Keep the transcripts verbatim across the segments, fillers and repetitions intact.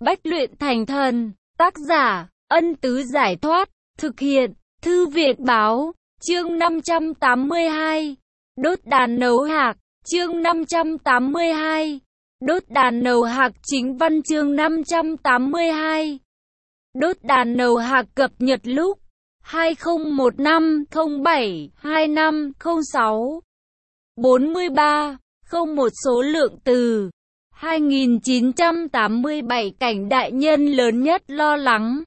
Bách luyện thành thần. Tác giả, Ân Tứ Giải Thoát. Thực hiện, Thư Viện Báo. Chương năm trăm tám mươi hai. Đốt đàn nấu hạc. Chương năm trăm tám mươi hai. Đốt đàn nấu hạc. Chính văn chương năm trăm tám mươi hai. Đốt đàn nấu hạc cập nhật lúc hai không một năm không bảy hai năm không sáu. bốn mươi ba. Không một số lượng từ. hai nghìn chín trăm tám mươi bảy cảnh đại nhân lớn nhất lo lắng.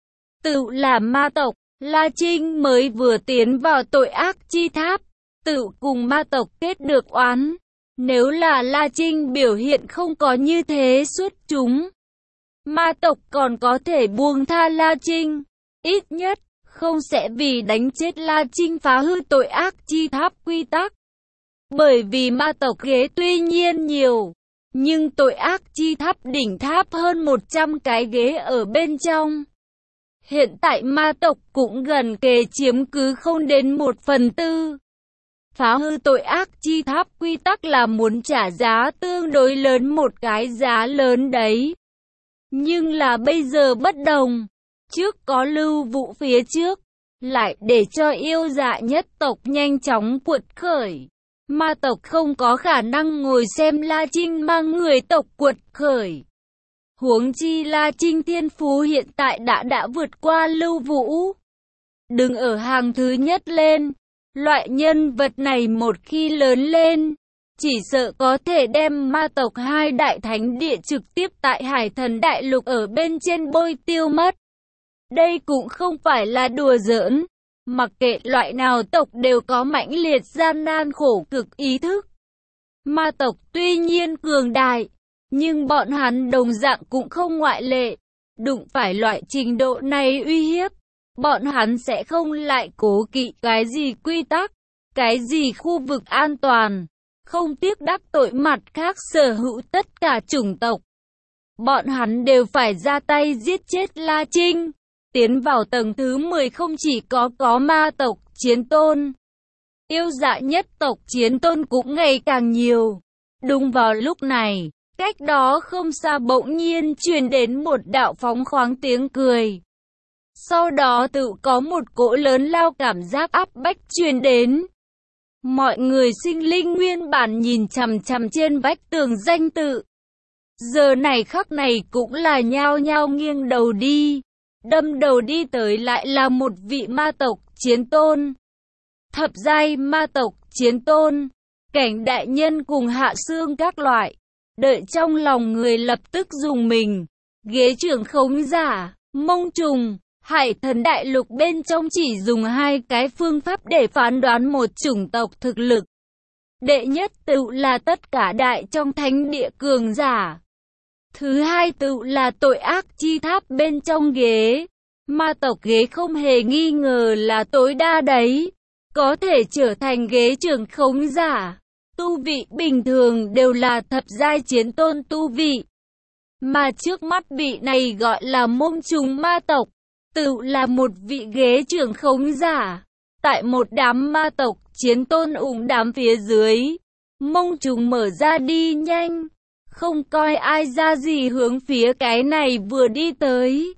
Tự là ma tộc, La Trinh mới vừa tiến vào tội ác chi tháp, tự cùng ma tộc kết được oán. Nếu là La Trinh biểu hiện không có như thế xuất chúng, ma tộc còn có thể buông tha La Trinh, ít nhất không sẽ vì đánh chết La Trinh phá hư tội ác chi tháp quy tắc. Bởi vì ma tộc ghế tuy nhiên nhiều, nhưng tội ác chi tháp đỉnh tháp hơn một trăm cái ghế ở bên trong. Hiện tại ma tộc cũng gần kề chiếm cứ không đến một phần tư. Phá hư tội ác chi tháp quy tắc là muốn trả giá tương đối lớn, một cái giá lớn đấy. Nhưng là bây giờ bất đồng. Trước có Lưu Vũ phía trước, lại để cho yêu dạ nhất tộc nhanh chóng cuột khởi. Ma tộc không có khả năng ngồi xem La Trinh mang người tộc cuột khởi. Huống chi La Trinh thiên phú hiện tại đã đã vượt qua Lưu Vũ, đứng ở hàng thứ nhất lên. Loại nhân vật này một khi lớn lên, chỉ sợ có thể đem ma tộc hai đại thánh địa trực tiếp tại Hải Thần Đại Lục ở bên trên bôi tiêu mất. Đây cũng không phải là đùa giỡn. Mặc kệ loại nào tộc đều có mãnh liệt gian nan khổ cực ý thức. Ma tộc tuy nhiên cường đại, nhưng bọn hắn đồng dạng cũng không ngoại lệ. Đụng phải loại trình độ này uy hiếp, bọn hắn sẽ không lại cố kỵ cái gì quy tắc, cái gì khu vực an toàn, không tiếc đắc tội mặt khác sở hữu tất cả chủng tộc. Bọn hắn đều phải ra tay giết chết La Trinh. Tiến vào tầng thứ mười không chỉ có có ma tộc chiến tôn, yêu dạ nhất tộc chiến tôn cũng ngày càng nhiều. Đúng vào lúc này, cách đó không xa bỗng nhiên truyền đến một đạo phóng khoáng tiếng cười. Sau đó tự có một cỗ lớn lao cảm giác áp bách truyền đến. Mọi người sinh linh nguyên bản nhìn chằm chằm trên vách tường danh tự, giờ này khắc này cũng là nhao nhao nghiêng đầu đi. Đâm đầu đi tới lại là một vị ma tộc chiến tôn. Thập giai ma tộc chiến tôn, cảnh đại nhân cùng hạ xương các loại. Đợi trong lòng người lập tức dùng mình. Ghế trưởng khống giả, mông trùng, Hải Thần Đại Lục bên trong chỉ dùng hai cái phương pháp để phán đoán một chủng tộc thực lực. Đệ nhất tự là tất cả đại trong thánh địa cường giả. Thứ hai tự là tội ác chi tháp bên trong ghế. Ma tộc ghế không hề nghi ngờ là tối đa đấy. Có thể trở thành ghế trưởng khống giả. Tu vị bình thường đều là thập giai chiến tôn tu vị. Mà trước mắt vị này gọi là mông trùng ma tộc. Tự là một vị ghế trưởng khống giả. Tại một đám ma tộc chiến tôn ủng đám phía dưới. Mông trùng mở ra đi nhanh. Không coi ai ra gì hướng phía cái này vừa đi tới.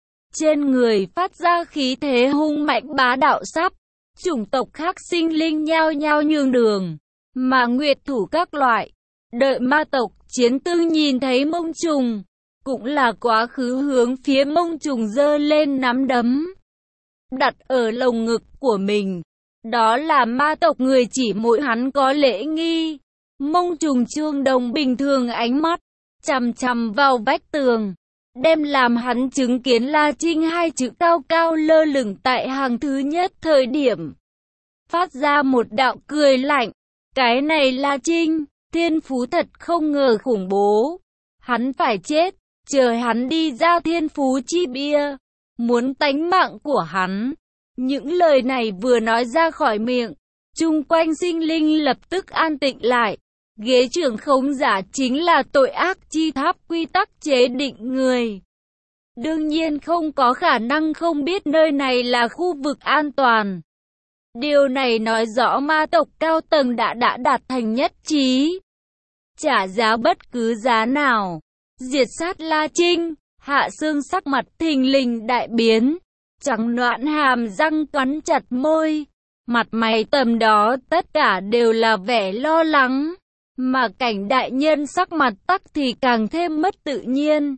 Trên người phát ra khí thế hung mạnh bá đạo sắp. Chủng tộc khác sinh linh nhao nhao nhường đường. Mà nguyệt thủ các loại. Đợi ma tộc chiến tư nhìn thấy mông trùng. Cũng là quá khứ hướng phía mông trùng giơ lên nắm đấm. Đặt ở lồng ngực của mình. Đó là ma tộc người chỉ mỗi hắn có lễ nghi. Mông trùng trương đồng bình thường ánh mắt, chằm chằm vào vách tường, đem làm hắn chứng kiến La Trinh hai chữ cao cao lơ lửng tại hàng thứ nhất thời điểm. Phát ra một đạo cười lạnh, cái này La Trinh, thiên phú thật không ngờ khủng bố. Hắn phải chết, chờ hắn đi ra thiên phú chi bia, muốn tánh mạng của hắn. Những lời này vừa nói ra khỏi miệng, chung quanh sinh linh lập tức an tĩnh lại. Ghế trưởng khống giả chính là tội ác chi tháp quy tắc chế định người. Đương nhiên không có khả năng không biết nơi này là khu vực an toàn. Điều này nói rõ ma tộc cao tầng đã đã đạt thành nhất trí. Trả giá bất cứ giá nào, diệt sát La Trinh, Hạ Sương sắc mặt thình lình đại biến, trắng nõn hàm răng cắn chặt môi, mặt mày tầm đó tất cả đều là vẻ lo lắng, mà Cảnh đại nhân sắc mặt tắc thì càng thêm mất tự nhiên.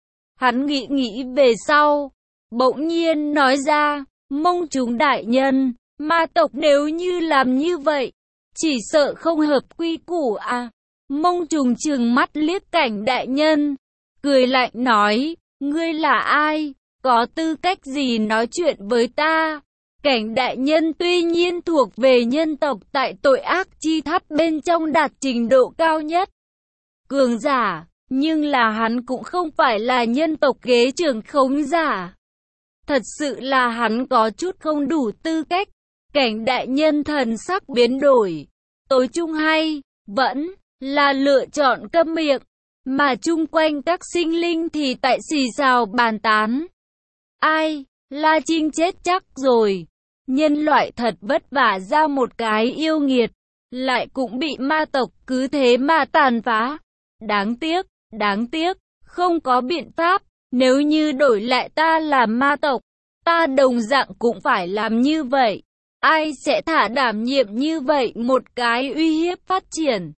Hắn nghĩ nghĩ về sau, bỗng nhiên nói ra, Mông Trùng đại nhân, ma tộc nếu như làm như vậy, chỉ sợ không hợp quy củ à. Mông Trùng trừng mắt liếc Cảnh đại nhân, cười lạnh nói, ngươi là ai, có tư cách gì nói chuyện với ta? Cảnh đại nhân tuy nhiên thuộc về nhân tộc tại tội ác chi tháp bên trong đạt trình độ cao nhất, cường giả, nhưng là hắn cũng không phải là nhân tộc ghế trưởng khống giả. Thật sự là hắn có chút không đủ tư cách. Cảnh đại nhân thần sắc biến đổi, tối chung hay, vẫn là lựa chọn câm miệng, mà chung quanh các sinh linh thì tại xì xào bàn tán. Ai, La Trinh chết chắc rồi, nhân loại thật vất vả ra một cái yêu nghiệt, lại cũng bị ma tộc cứ thế mà tàn phá. Đáng tiếc, đáng tiếc, không có biện pháp, nếu như đổi lại ta là ma tộc, ta đồng dạng cũng phải làm như vậy. Ai sẽ thả đảm nhiệm như vậy một cái uy hiếp phát triển?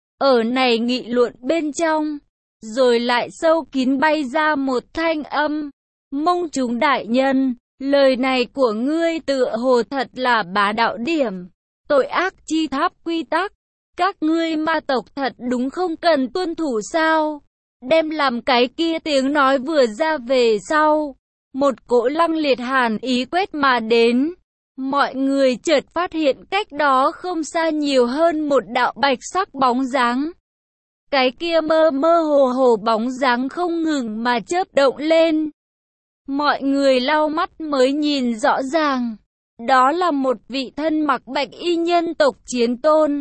Ở này nghị luận bên trong, rồi lại sâu kín bay ra một thanh âm. Mông Trùng đại nhân, lời này của ngươi tựa hồ thật là bá đạo điểm. Tội ác chi tháp quy tắc, các ngươi ma tộc thật đúng không cần tuân thủ sao? Đem làm cái kia tiếng nói vừa ra về sau, một cỗ lăng liệt hàn ý quét mà đến. Mọi người chợt phát hiện cách đó không xa nhiều hơn một đạo bạch sắc bóng dáng. Cái kia mơ mơ hồ hồ bóng dáng không ngừng mà chớp động lên. Mọi người lau mắt mới nhìn rõ ràng, đó là một vị thân mặc bạch y nhân tộc chiến tôn.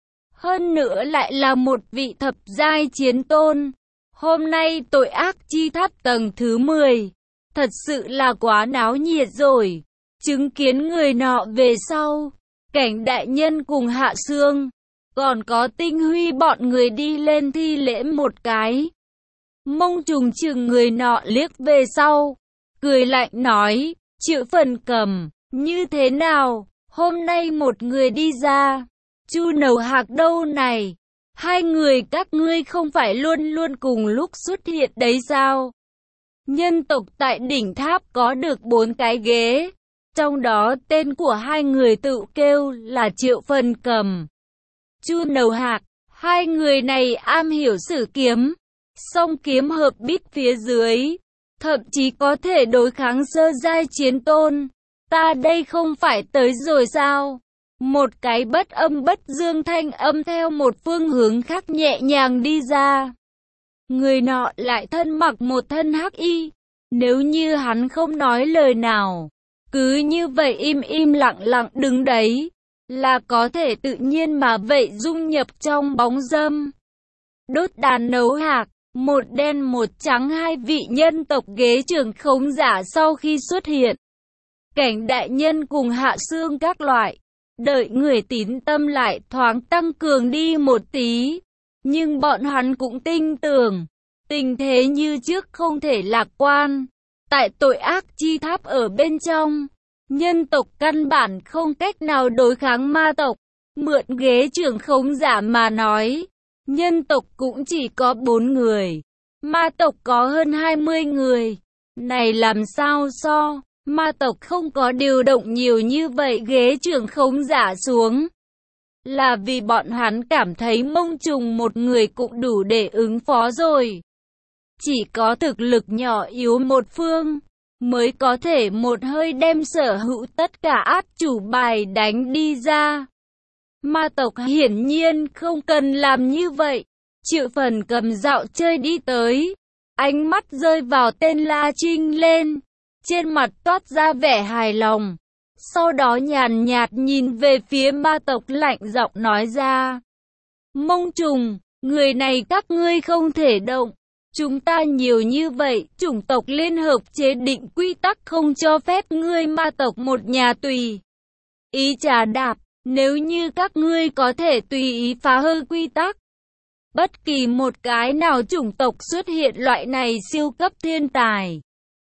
Hơn nữa lại là một vị thập giai chiến tôn. Hôm nay tội ác chi tháp tầng thứ mười, thật sự là quá náo nhiệt rồi. Chứng kiến người nọ về sau, Cảnh đại nhân cùng Hạ Sương, còn có Tinh Huy bọn người đi lên thi lễ một cái. Mông Trùng chừng người nọ liếc về sau, cười lạnh nói, Triệu Phần Cầm, như thế nào, hôm nay một người đi ra, Chu Nầu Hạc đâu này, hai người các ngươi không phải luôn luôn cùng lúc xuất hiện đấy sao? Nhân tộc tại đỉnh tháp có được bốn cái ghế, trong đó tên của hai người tự kêu là Triệu Phần Cầm, Chu Nầu Hạc. Hai người này am hiểu sử kiếm, song kiếm hợp bích phía dưới, thậm chí có thể đối kháng sơ giai chiến tôn. Ta đây không phải tới rồi sao? Một cái bất âm bất dương thanh âm theo một phương hướng khác nhẹ nhàng đi ra. Người nọ lại thân mặc một thân hắc y. Nếu như hắn không nói lời nào, cứ như vậy im im lặng lặng đứng đấy, là có thể tự nhiên mà vậy dung nhập trong bóng dâm. Đốt đàn nấu hạc, một đen một trắng hai vị nhân tộc ghế trưởng khống giả sau khi xuất hiện. Cảnh đại nhân cùng Hạ Sương các loại, đợi người tín tâm lại thoáng tăng cường đi một tí. Nhưng bọn hắn cũng tin tưởng, tình thế như trước không thể lạc quan. Tại tội ác chi tháp ở bên trong, nhân tộc căn bản không cách nào đối kháng ma tộc. Mượn ghế trưởng khống giả mà nói, nhân tộc cũng chỉ có bốn người, ma tộc có hơn hai mươi người. Này làm sao so, ma tộc không có điều động nhiều như vậy ghế trưởng khống giả xuống. Là vì bọn hắn cảm thấy Mông Trùng một người cũng đủ để ứng phó rồi. Chỉ có thực lực nhỏ yếu một phương, mới có thể một hơi đem sở hữu tất cả át chủ bài đánh đi ra. Ma tộc hiển nhiên không cần làm như vậy. Triệu Phần Cầm dạo chơi đi tới, ánh mắt rơi vào tên La Trinh lên, trên mặt toát ra vẻ hài lòng. Sau đó nhàn nhạt nhìn về phía ma tộc lạnh giọng nói ra. Mông Trùng, người này các ngươi không thể động. Chúng ta nhiều như vậy, chủng tộc liên hợp chế định quy tắc không cho phép ngươi ma tộc một nhà tùy ý trà đạp. Nếu như các ngươi có thể tùy ý phá hư quy tắc, Bất kỳ một cái nào chủng tộc xuất hiện loại này siêu cấp thiên tài,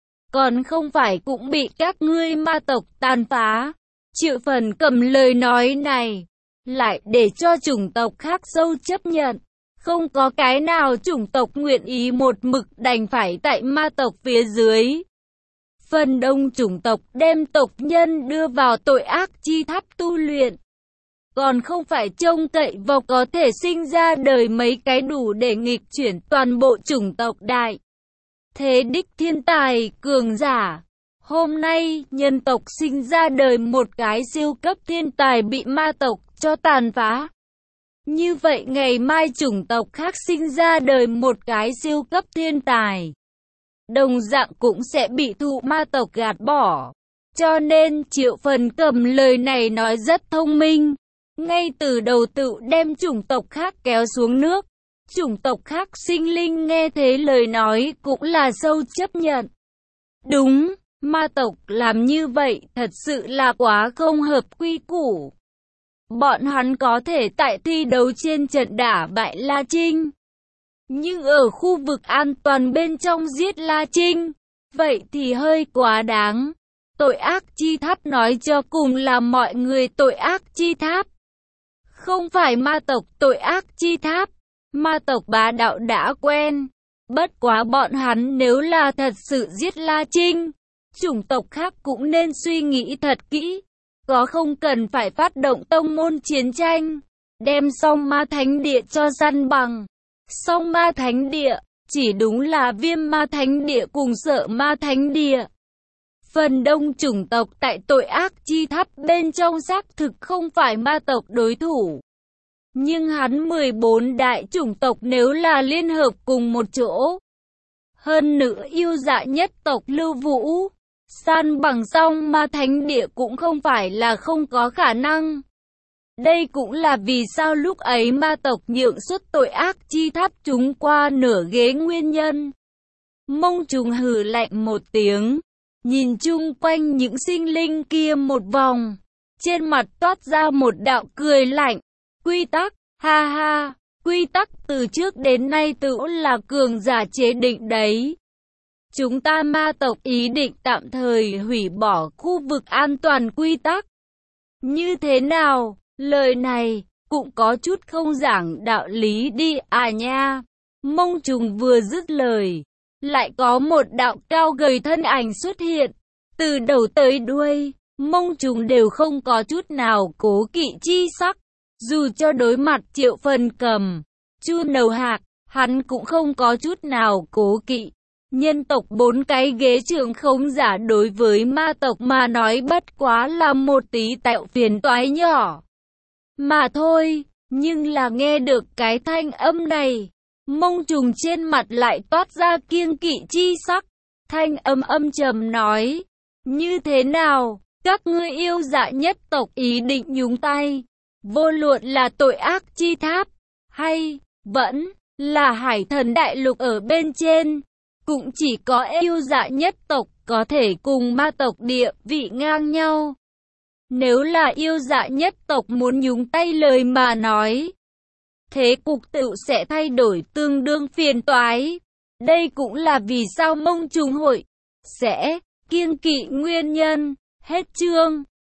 còn không phải cũng bị các ngươi ma tộc tàn phá. Triệu Phần cầm lời nói này, lại để cho chủng tộc khác sâu chấp nhận. Không có cái nào chủng tộc nguyện ý một mực đành phải tại ma tộc phía dưới. Phần đông chủng tộc đem tộc nhân đưa vào tội ác chi tháp tu luyện, còn không phải trông cậy vào có thể sinh ra đời mấy cái đủ để nghịch chuyển toàn bộ chủng tộc đại thế đích thiên tài cường giả. Hôm nay nhân tộc sinh ra đời một cái siêu cấp thiên tài bị ma tộc cho tàn phá. Như vậy ngày mai chủng tộc khác sinh ra đời một cái siêu cấp thiên tài, đồng dạng cũng sẽ bị thụ ma tộc gạt bỏ. Cho nên Triệu Phần cầm lời này nói rất thông minh. Ngay từ đầu tự đem chủng tộc khác kéo xuống nước. Chủng tộc khác sinh linh nghe thế lời nói cũng là sâu chấp nhận. Đúng, ma tộc làm như vậy thật sự là quá không hợp quy củ. Bọn hắn có thể tại thi đấu trên trận đả bại La Trinh, nhưng ở khu vực an toàn bên trong giết La Trinh, vậy thì hơi quá đáng. Tội ác chi tháp nói cho cùng là mọi người tội ác chi tháp, không phải ma tộc tội ác chi tháp. Ma tộc bá đạo đã quen, bất quá bọn hắn nếu là thật sự giết La Trinh, chủng tộc khác cũng nên suy nghĩ thật kỹ, có không cần phải phát động tông môn chiến tranh, đem Song Ma Thánh Địa cho săn bằng. Song Ma Thánh Địa, chỉ đúng là Viêm Ma Thánh Địa cùng Sợ Ma Thánh Địa. Phần đông chủng tộc tại tội ác chi tháp bên trong xác thực không phải ma tộc đối thủ. Nhưng hắn mười bốn đại chủng tộc nếu là liên hợp cùng một chỗ, hơn nữa yêu dạ nhất tộc Lưu Vũ, san bằng Song Ma Thánh Địa cũng không phải là không có khả năng. Đây cũng là vì sao lúc ấy ma tộc nhượng xuất tội ác chi tháp chúng qua nửa ghế nguyên nhân. Mông Trùng hừ lạnh một tiếng, nhìn chung quanh những sinh linh kia một vòng, trên mặt toát ra một đạo cười lạnh. Quy tắc, ha ha, quy tắc từ trước đến nay tự là cường giả chế định đấy. Chúng ta ma tộc ý định tạm thời hủy bỏ khu vực an toàn quy tắc. Như thế nào? Lời này cũng có chút không giảng đạo lý đi à nha. Mông Trùng vừa dứt lời, lại có một đạo cao gầy thân ảnh xuất hiện. Từ đầu tới đuôi, Mông Trùng đều không có chút nào cố kỵ chi sắc. Dù cho đối mặt Triệu Phần cầm, Chu Nầu Hạc, hắn cũng không có chút nào cố kỵ. Nhân tộc bốn cái ghế trưởng khống giả đối với ma tộc mà nói bất quá là một tí tạo phiền toái nhỏ mà thôi. Nhưng là nghe được cái thanh âm này, Mông Trùng trên mặt lại toát ra kiêng kỵ chi sắc. Thanh âm âm trầm nói, như thế nào, các ngươi yêu dạ nhất tộc ý định nhúng tay, vô luận là tội ác chi tháp, hay vẫn là Hải Thần Đại Lục ở bên trên, cũng chỉ có yêu dạ nhất tộc có thể cùng ma tộc địa vị ngang nhau. Nếu là yêu dạ nhất tộc muốn nhúng tay lời mà nói, thế cục tự sẽ thay đổi tương đương phiền toái. Đây cũng là vì sao Mông Trùng hội sẽ kiêng kỵ nguyên nhân. Hết chương.